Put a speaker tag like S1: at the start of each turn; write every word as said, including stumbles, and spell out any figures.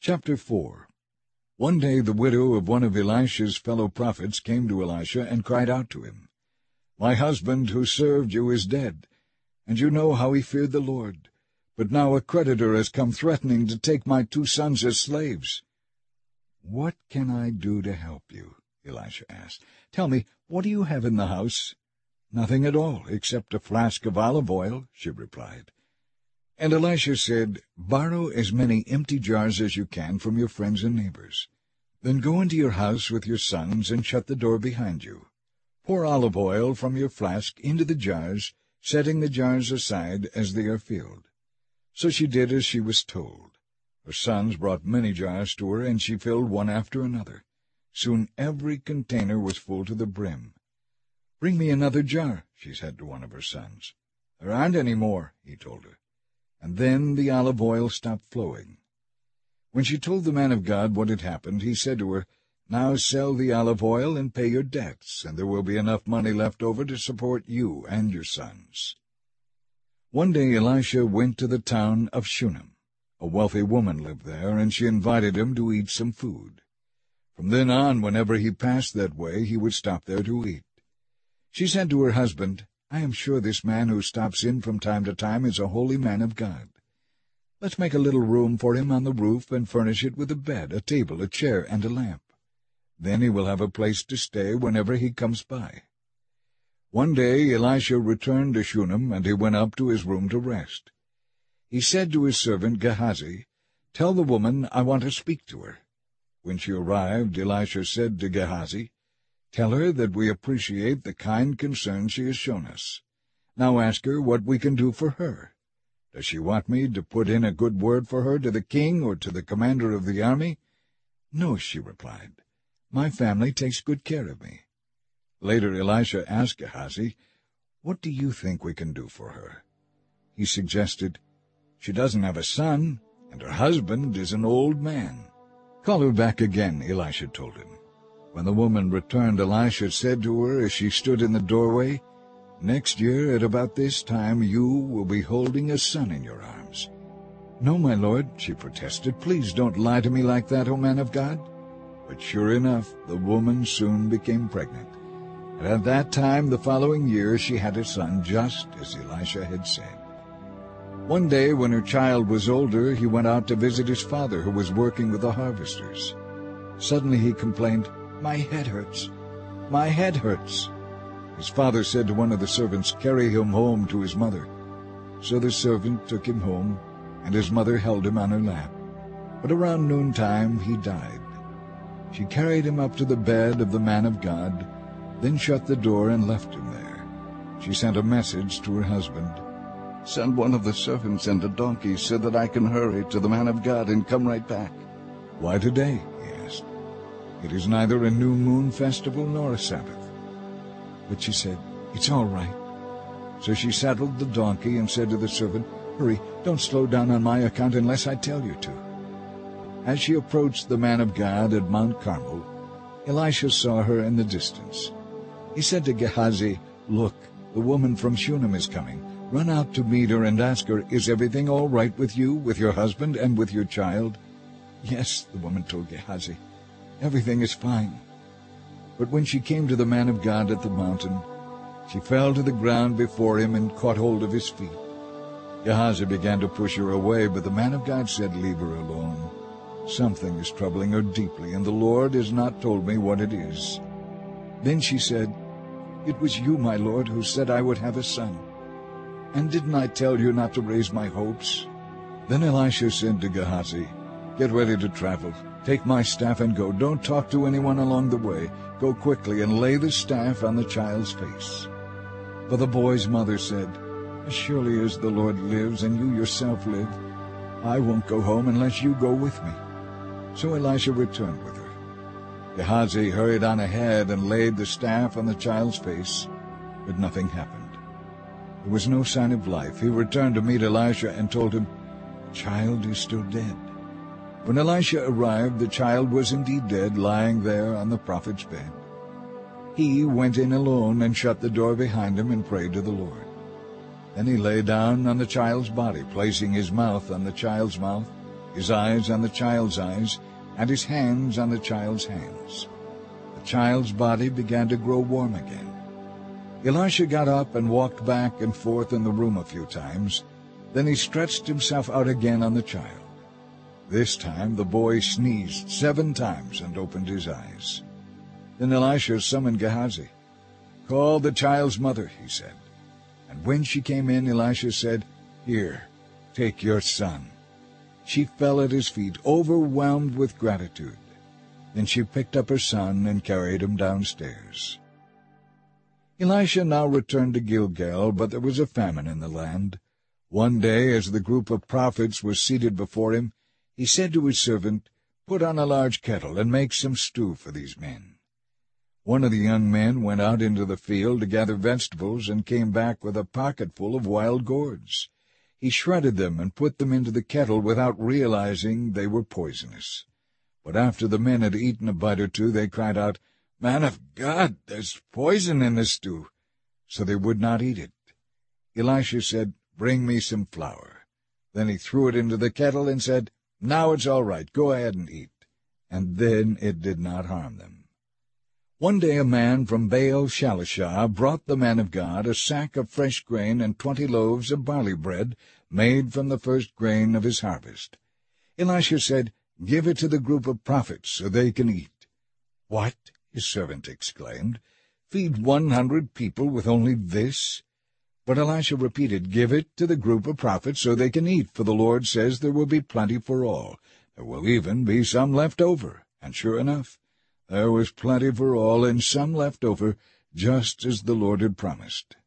S1: Chapter four. One day the widow of one of Elisha's fellow prophets came to Elisha and cried out to him, "My husband who served you is dead, and you know how he feared the Lord. But now a creditor has come threatening to take my two sons as slaves." "What can I do to help you?" Elisha asked. "Tell me, what do you have in the house?" "Nothing at all, except a flask of olive oil," she replied. And Elisha said, "Borrow as many empty jars as you can from your friends and neighbors. Then go into your house with your sons and shut the door behind you. Pour olive oil from your flask into the jars, setting the jars aside as they are filled." So she did as she was told. Her sons brought many jars to her, and she filled one after another. Soon every container was full to the brim. "Bring me another jar," she said to one of her sons. "There aren't any more," he told her. And then the olive oil stopped flowing. When she told the man of God what had happened, he said to her, "Now sell the olive oil and pay your debts, and there will be enough money left over to support you and your sons." One day Elisha went to the town of Shunem. A wealthy woman lived there, and she invited him to eat some food. From then on, whenever he passed that way, he would stop there to eat. She said to her husband, "I am sure this man who stops in from time to time is a holy man of God. Let's make a little room for him on the roof and furnish it with a bed, a table, a chair, and a lamp. Then he will have a place to stay whenever he comes by." One day Elisha returned to Shunem, and he went up to his room to rest. He said to his servant Gehazi, "Tell the woman I want to speak to her." When she arrived, Elisha said to Gehazi, "Tell her that we appreciate the kind concern she has shown us. Now ask her what we can do for her. Does she want me to put in a good word for her to the king or to the commander of the army?" "No," she replied. "My family takes good care of me." Later Elisha asked Gehazi, "What do you think we can do for her?" He suggested, "She doesn't have a son, and her husband is an old man." "Call her back again," Elisha told him. When the woman returned, Elisha said to her as she stood in the doorway, "Next year at about this time you will be holding a son in your arms." "No, my lord," she protested. "Please don't lie to me like that, O man of God." But sure enough, the woman soon became pregnant. And at that time the following year she had a son, just as Elisha had said. One day when her child was older, he went out to visit his father, who was working with the harvesters. Suddenly he complained, "My head hurts. My head hurts." His father said to one of the servants, "Carry him home to his mother." So the servant took him home, and his mother held him on her lap. But around noontime he died. She carried him up to the bed of the man of God, then shut the door and left him there. She sent a message to her husband, "Send one of the servants and a donkey so that I can hurry to the man of God and come right back." "Why today?" he asked. "It is neither a new moon festival nor a Sabbath." But she said, "It's all right." So she saddled the donkey and said to the servant, "Hurry, don't slow down on my account unless I tell you to." As she approached the man of God at Mount Carmel, Elisha saw her in the distance. He said to Gehazi, "Look, the woman from Shunem is coming. Run out to meet her and ask her, 'Is everything all right with you, with your husband, and with your child?'" "Yes," the woman told Gehazi, "everything is fine." But when she came to the man of God at the mountain, she fell to the ground before him and caught hold of his feet. Gehazi began to push her away, but the man of God said, "Leave her alone. Something is troubling her deeply, and the Lord has not told me what it is." Then she said, "It was you, my Lord, who said I would have a son. And didn't I tell you not to raise my hopes?" Then Elisha said to Gehazi, "Get ready to travel. Take my staff and go. Don't talk to anyone along the way. Go quickly and lay the staff on the child's face." But the boy's mother said, "As surely as the Lord lives and you yourself live, I won't go home unless you go with me." So Elisha returned with her. Gehazi hurried on ahead and laid the staff on the child's face, but nothing happened. There was no sign of life. He returned to meet Elisha and told him, "The child is still dead." When Elisha arrived, the child was indeed dead, lying there on the prophet's bed. He went in alone and shut the door behind him and prayed to the Lord. Then he lay down on the child's body, placing his mouth on the child's mouth his eyes on the child's eyes, and his hands on the child's hands. The child's body began to grow warm again. Elisha got up and walked back and forth in the room a few times. Then he stretched himself out again on the child. This time the boy sneezed seven times and opened his eyes. Then Elisha summoned Gehazi. "Call the child's mother," he said. And when she came in, Elisha said, "Here, take your son." She fell at his feet, overwhelmed with gratitude. Then she picked up her son and carried him downstairs. Elisha now returned to Gilgal, but there was a famine in the land. One day, as the group of prophets was seated before him, he said to his servant, "Put on a large kettle and make some stew for these men." One of the young men went out into the field to gather vegetables and came back with a pocketful of wild gourds. He shredded them and put them into the kettle without realizing they were poisonous. But after the men had eaten a bite or two, they cried out, "Man of God, there's poison in the stew." So they would not eat it. Elisha said, "Bring me some flour." Then he threw it into the kettle and said, "Now it's all right, go ahead and eat." And then it did not harm them. One day a man from Baal Shalishah brought the man of God a sack of fresh grain and twenty loaves of barley bread made from the first grain of his harvest. Elisha said, "Give it to the group of prophets so they can eat." "What?" his servant exclaimed. "Feed one hundred people with only this?" But Elisha repeated, "Give it to the group of prophets so they can eat, for the Lord says there will be plenty for all. There will even be some left over." And sure enough, there was plenty for all and some left over, just as the Lord had promised.